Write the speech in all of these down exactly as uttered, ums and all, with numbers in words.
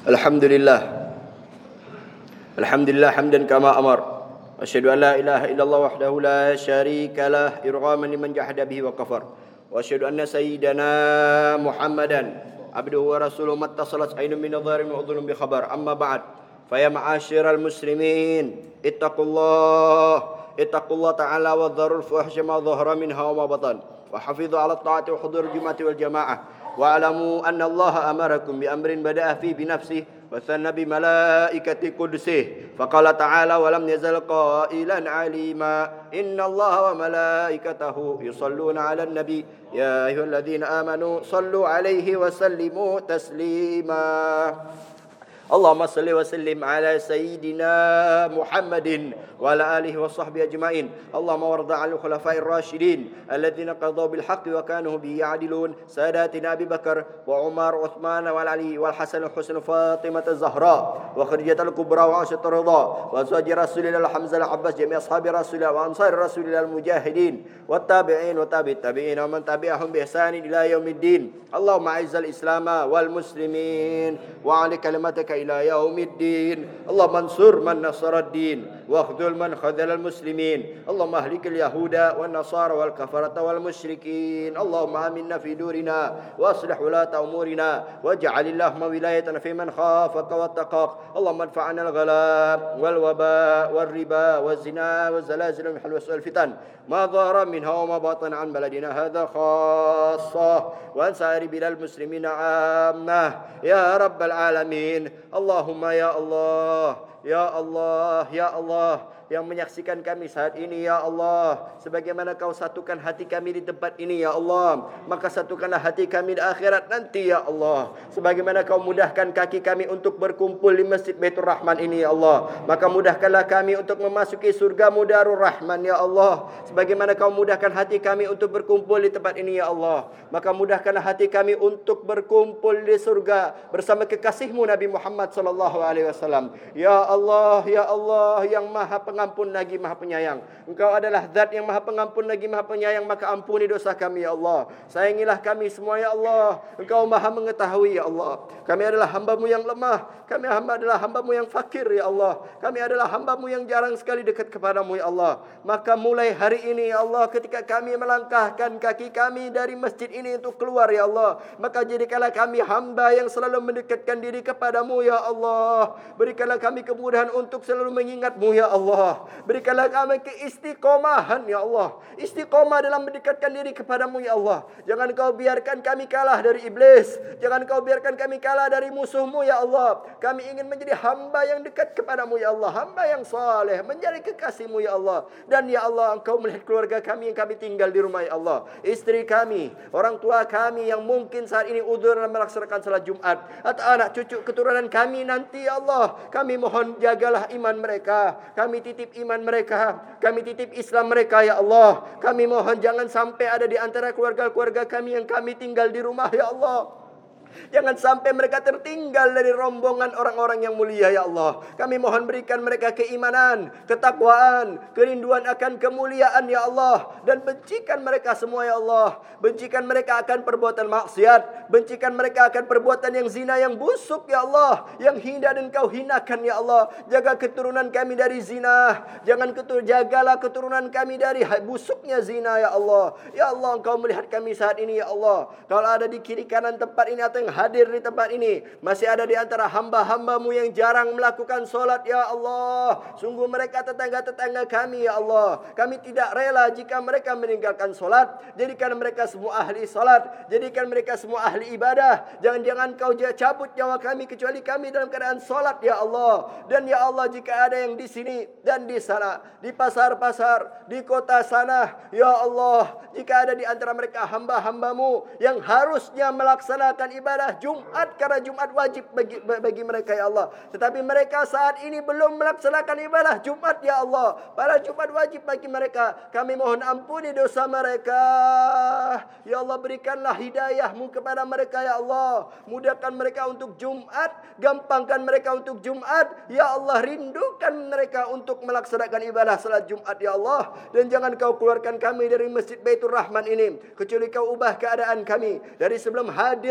Alhamdulillah. Alhamdulillah hamdan kama amar. Asyhadu an la ilaha illallah wahdahu la syarika lah irghaman liman jahada bihi wa kafar. Wa asyhadu anna sayyidana Muhammadan abduhu wa rasuluhu mattasalat aynun min nadharin wa udhunun bi khabar. Amma ba'd. Fa ya ma'asyiral muslimin, ittaqullah ittaqullah ta'ala wa dharul fuhsha ma dhahara minha wa ma batan. Wa hafidhu 'ala at-ta'ati wa hudur jum'ati wal jamaah. Wa'lamu anna Allah amarakum bi amrin bada'a fi bi nafsihi wa thanna bi malaikati qudsihi faqala ta'ala wa lam yazal qailan 'alima inna Allah wa malaikatahu yusalluna 'alan nabi ya ayyuhalladzina amanu sallu 'alaihi wa sallimu taslima. Allahumma salli wa sallim ala sayyidina Muhammadin wa ala alihi wa sahbihi ajma'in. Allahumma warda 'anil khulafa'ir rasyidin alladhina qadaw bil haqqi wa kanu bihi ya'dilun. Sadatina Abi Bakar wa Umar wa Uthman wa Ali wal Hasan wal Husain Fatimah az-Zahra wa Khadijah al-Kubra wa Aisyah ar-Ridha wa zawji Rasulillah Hamzah al-Abbas jami' ashabi Rasulillah wa ansar Rasulillah al-mujahidin wa tabi'in wa tabi'it tabi'in wa man tabi'ahum bi ihsanin ila yaumiddin. Allahumma a'izzal islama wal muslimin wa 'ali kalimataka ila yaumiddin. Allahumma ansur man nasaraddin wa akhdhul man khadhalal muslimin. Allahumma ahlikil yahuda wan nasara wal kafarata wal musyrikin. Allahumma aminna fi durina wa aslih ulata umurina waj'al Allahumma wilayatana fi man khafaka wattaqak. Allahumma adfa'na al-ghala wal waba wal riba wal zina wal zalazil wal wal fitan ma dhahara minha wa ma batana an baladina hadha khassah wa an sa'iri bilal muslimina 'ammah ya rabbal alamin. Allahumma ya Allah, ya Allah, ya Allah, yang menyaksikan kami saat ini ya Allah, sebagaimana Kau satukan hati kami di tempat ini ya Allah, maka satukanlah hati kami di akhirat nanti ya Allah. Sebagaimana Kau mudahkan kaki kami untuk berkumpul di Masjid Baitur Rahman ini ya Allah, maka mudahkanlah kami untuk memasuki surga-Mu Darur Rahman ya Allah. Sebagaimana Kau mudahkan hati kami untuk berkumpul di tempat ini ya Allah, maka mudahkanlah hati kami untuk berkumpul di surga bersama kekasih-Mu Nabi Muhammad sallallahu alaihi wasallam. Ya Allah, ya Allah yang Maha Pengampun lagi Maha Penyayang. Engkau adalah zat yang Maha Pengampun lagi Maha Penyayang, maka ampuni dosa kami ya Allah. Sayangilah kami semua ya Allah. Engkau Maha mengetahui ya Allah. Kami adalah hamba-Mu yang lemah. Kami hamba adalah hamba-Mu yang fakir ya Allah. Kami adalah hamba-Mu yang jarang sekali dekat kepada-Mu ya Allah. Maka mulai hari ini ya Allah, ketika kami melangkahkan kaki kami dari masjid ini untuk keluar ya Allah, maka jadikanlah kami hamba yang selalu mendekatkan diri kepada-Mu ya Allah. Berikanlah kami kemudahan untuk selalu mengingat-Mu ya Allah. Berikanlah kami keistiqomahan ya Allah. Istiqomah dalam mendekatkan diri kepada-Mu ya Allah. Jangan Kau biarkan kami kalah dari iblis. Jangan Kau biarkan kami kalah dari musuh-Mu ya Allah. Kami ingin menjadi hamba yang dekat kepada-Mu ya Allah. Hamba yang saleh, menjadi kekasih-Mu ya Allah. Dan ya Allah, Engkau melihat keluarga kami yang kami tinggal di rumah ya Allah. Istri kami, orang tua kami yang mungkin saat ini udzur dalam melaksanakan salat Jumat, atau anak cucu keturunan kami nanti ya Allah. Kami mohon jagalah iman mereka. Kami titip iman mereka. Kami titip Islam mereka ya Allah. Kami mohon jangan sampai ada di antara keluarga-keluarga kami yang kami tinggal di rumah ya Allah. Jangan sampai mereka tertinggal dari rombongan orang-orang yang mulia ya Allah. Kami mohon berikan mereka keimanan, ketakwaan, kerinduan akan kemuliaan ya Allah. Dan bencikan mereka semua ya Allah. Bencikan mereka akan perbuatan maksiat. Bencikan mereka akan perbuatan yang zina, yang busuk ya Allah. Yang hina dan Kau hinakan ya Allah. Jaga keturunan kami dari zina. Jangan ketur jagalah keturunan kami dari busuknya zina ya Allah. Ya Allah, Engkau melihat kami saat ini ya Allah. Kalau ada di kiri kanan tempat ini atau yang hadir di tempat ini, masih ada di antara hamba-hamba-Mu yang jarang melakukan solat ya Allah. Sungguh mereka tetangga-tetangga kami ya Allah. Kami tidak rela jika mereka meninggalkan solat. Jadikan mereka semua ahli solat. Jadikan mereka semua ahli ibadah. Jangan-jangan Kau cabut nyawa kami kecuali kami dalam keadaan solat ya Allah. Dan ya Allah, jika ada yang di sini dan di sana, di pasar-pasar, di kota sana, ya Allah, jika ada di antara mereka hamba-hamba-Mu yang harusnya melaksanakan ibadah Jumat, karena Jumat wajib bagi, bagi mereka ya Allah, tetapi mereka saat ini belum melaksanakan ibadah Jumat ya Allah. Pada Jumat wajib bagi mereka. Kami mohon ampuni dosa mereka ya Allah. Berikanlah hidayah-Mu kepada mereka ya Allah. Mudahkan mereka untuk Jumat. Gampangkan mereka untuk Jumat ya Allah. Rindukan mereka untuk melaksanakan ibadah salat Jumat ya Allah. Dan jangan Kau keluarkan kami dari Masjid Baitur Rahman ini kecuali Kau ubah keadaan kami. Dari sebelum hadir masjid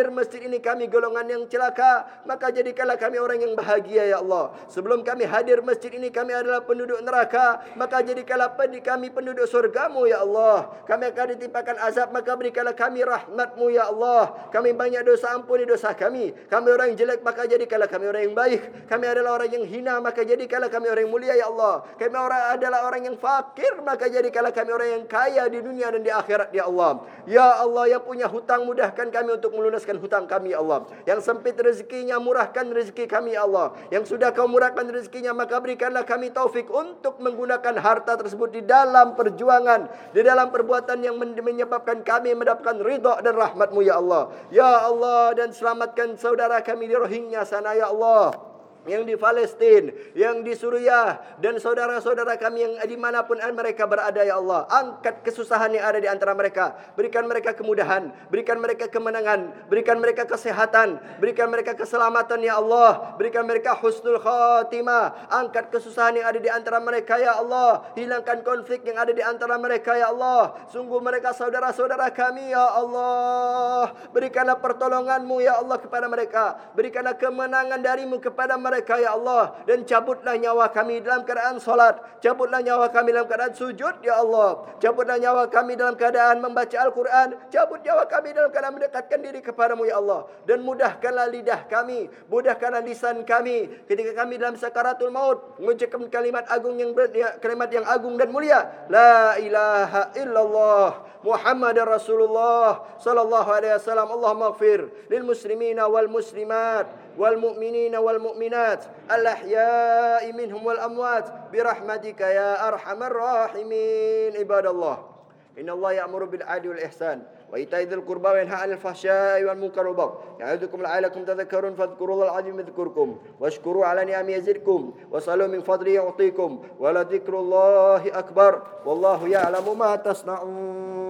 ini kami golongan yang celaka, maka jadikanlah kami orang yang bahagia ya Allah. Sebelum kami hadir masjid ini kami adalah penduduk neraka, maka jadikanlah kami penduduk surgamu ya Allah. Kami akan ditimpakan azab, maka berikanlah kami rahmatmu ya Allah. Kami banyak dosa, ampuni dosa kami. Kami orang yang jelek, maka jadikanlah kami orang yang baik. Kami adalah orang yang hina, maka jadikanlah kami orang yang mulia ya Allah. Kami orang adalah orang yang fakir, maka jadikanlah kami orang yang kaya di dunia dan di akhirat ya Allah. Ya Allah, yang punya hutang, mudahkan kami untuk melunaskan hutang kami ya Allah. Yang sempit rezekinya, murahkan rezeki kami ya Allah. Yang sudah kau murahkan rezekinya, maka berikanlah kami taufik untuk menggunakan harta tersebut di dalam perjuangan, di dalam perbuatan yang menyebabkan kami mendapatkan ridha dan rahmatmu ya Allah. Ya Allah, dan selamatkan saudara kami di Rohingya sana ya Allah, yang di Palestin, yang di Suriah, dan saudara-saudara kami yang dimanapun mereka berada ya Allah. Angkat kesusahan yang ada di antara mereka. Berikan mereka kemudahan, berikan mereka kemenangan, berikan mereka kesehatan, berikan mereka keselamatan ya Allah. Berikan mereka husnul khatimah. Angkat kesusahan yang ada di antara mereka ya Allah. Hilangkan konflik yang ada di antara mereka ya Allah. Sungguh mereka saudara-saudara kami ya Allah. Berikanlah pertolonganmu ya Allah kepada mereka. Berikanlah kemenangan darimu kepada mereka mereka ya Allah, dan cabutlah nyawa kami dalam keadaan solat, cabutlah nyawa kami dalam keadaan sujud ya Allah, cabutlah nyawa kami dalam keadaan membaca Al-Quran, cabut nyawa kami dalam keadaan mendekatkan diri kepadamu ya Allah, dan mudahkanlah lidah kami, mudahkanlah lisan kami ketika kami dalam sakaratul maut mengucapkan kalimat agung yang ber, kalimat yang agung dan mulia, la ilaha illallah Muhammadar Rasulullah sallallahu alaihi wasallam. Allahumma ighfir lil muslimina wal muslimat wal mu'minina wal mu'minat al ahya'i minhum wal amwat bi rahmatika ya arhamar rahimin. Ibadallah, inna Allah ya'muru bil 'adli wal ihsan wa ita'i dzil qurba wa yanha 'anil fahsya'i wal munkari wal baghi ya'idzukum la'allakum tadhakkarun fadhkurullaha al-'azima yadhkurkum washkuru 'ala ni'amihi yazidkum wa salu min fadlihi yu'tikum wa la dzikrullahi akbar wallahu ya'lamu ma tasna'un.